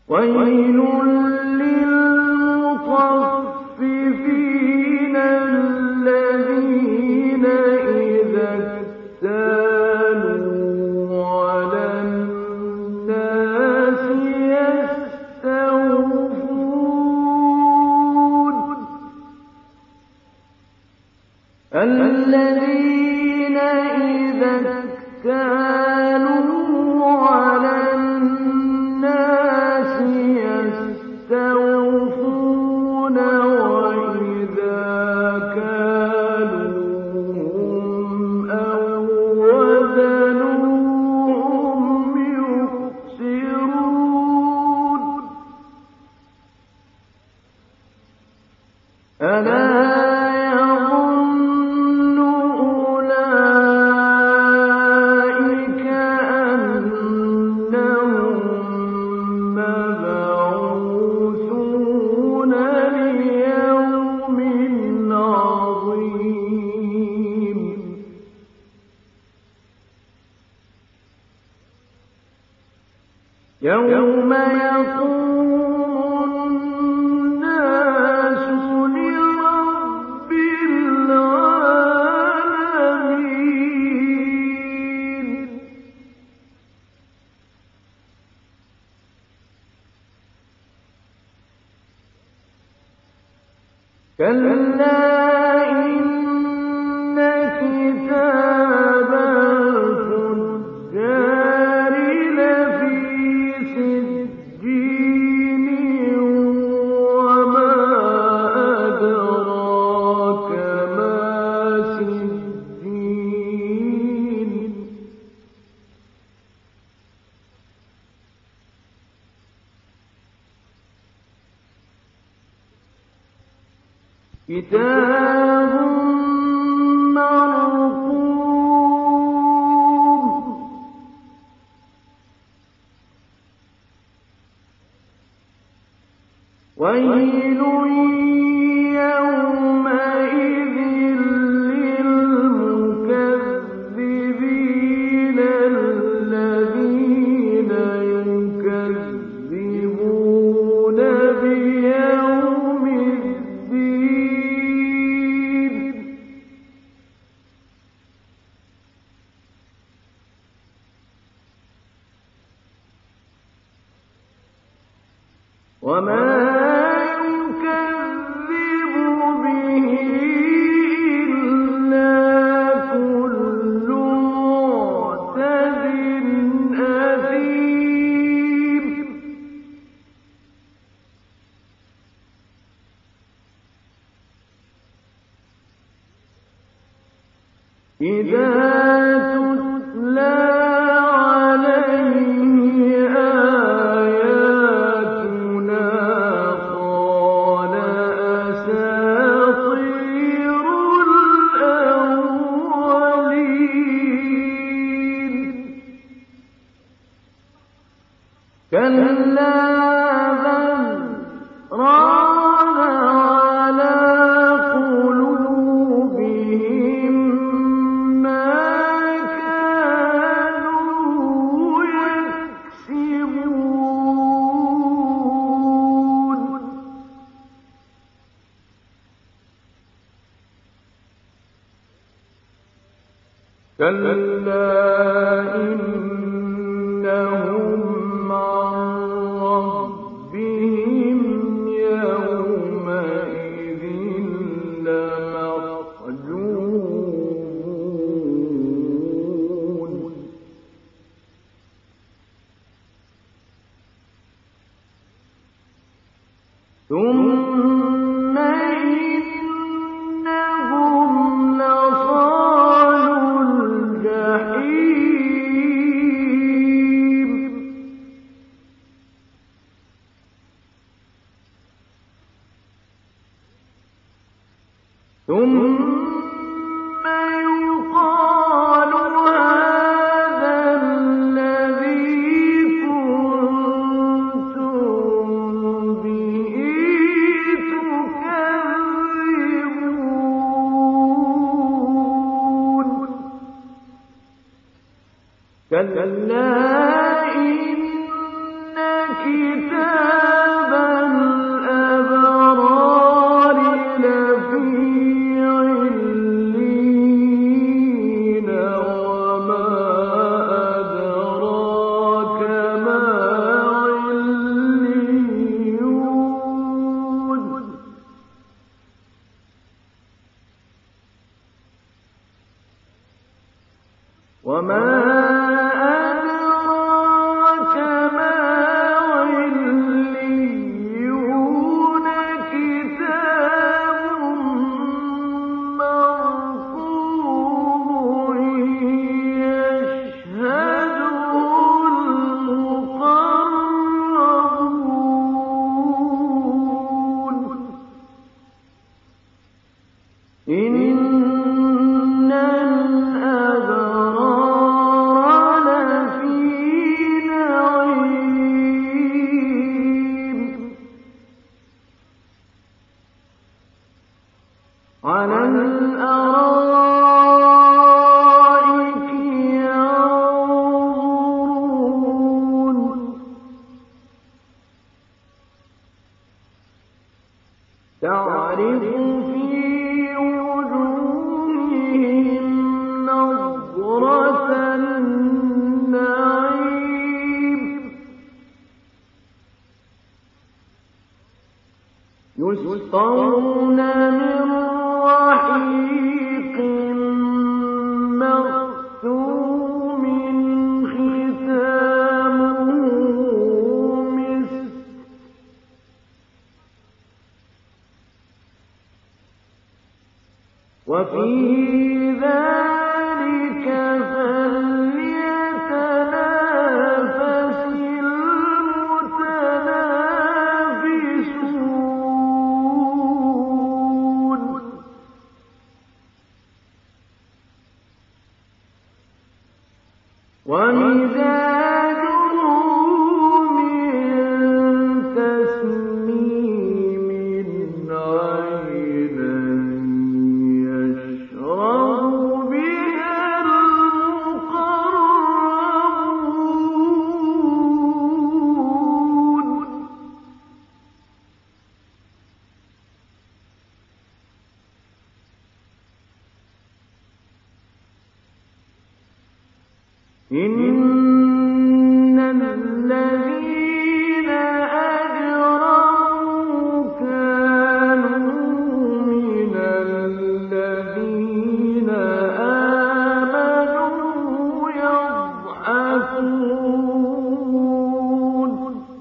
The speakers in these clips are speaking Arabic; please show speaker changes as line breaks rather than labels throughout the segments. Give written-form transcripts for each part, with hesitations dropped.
ويل للمطففين الذين إذا اكتالوا على الناس يستوفون الذين إذا اكتالوا على الناس يستوفون وإذا كالوهم أو وزنوهم يخسرون ألا يظن أولئك أنهم مبعوثون ليوم عظيم يوم يقوم الناس لرب العالمين كلا إن كتاب الفجار لفي سجين وما أدراك ما سجين كتاب مرقوم ويل يومئذ للمكذبين الذين يكذبون بيوم الدين وما يكذب به إلا كل معتد أثيم إذا تتلى عليه آياتنا قال أساطير الأولين كلا بل ران على قلوبهم ما كانوا يكسبون كلا إنهم عن ربهم يومئذ لمحجوبون ثم إنهم لصالو الجحيم ثم يقال هذا الذي كنتم به تكذبون كلا إن كتاب عَلَى الْأَرَائِكِ يَنظُرُونَ تَعْرِفُ فِي وُجُوهِهِمْ نَضْرَةَ النَّعِيمِ يُسْقَوْنَ مِن رَّحِيقٍ مَّخْتُومٍ خِتَامُهُ مِسْكٌ ۚ وَفِي ذَٰلِكَ فَلْيَتَنَافَسِ الْمُتَنَافِسُونَ وَمِزَاجُهُ مِن تَسْنِيمٍ عَيْنًا يَشْرَبُ بِهَا الْمُقَرَّبُونَ إِنَّ الَّذِينَ أَجْرَمُوا كَانُوا مِنَ الَّذِينَ آمَنُوا يَضْحَكُونَ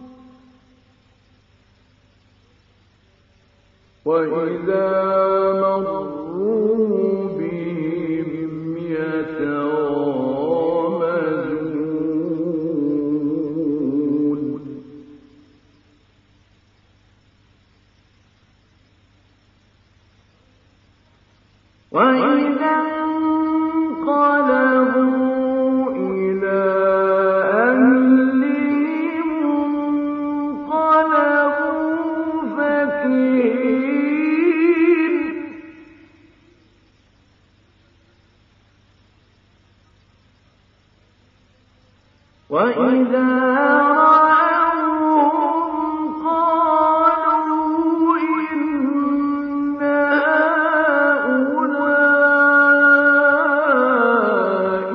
وَإِذَا مَرُّوا بِهِمْ يَتَغَامَزُونَ وَإِذَا انقَلَبُوا إِلَىٰ أَهْلِهِمُ انقَلَبُوا فَكِهِينَ وَإِذَا رَأَوْهُمْ قَالُوا إِنَّ هَٰؤُلَاءِ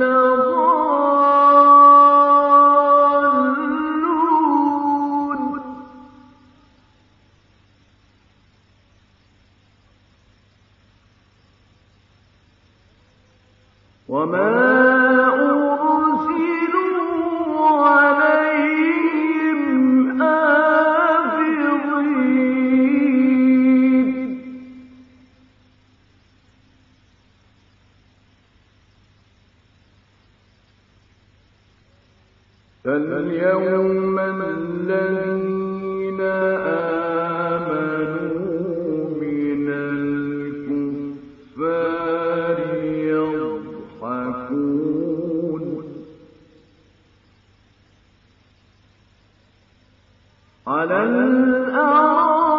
لَضَالُّونَ وَمَا أُرْسِلُوا عَلَيْهِمْ حَافِظِينَ فَالْيَوْمَ الَّذِينَ آمَنُوا مِنَ الْكُفَّارِ يَضْحَكُونَ عَلَى الْأَرَائِكِ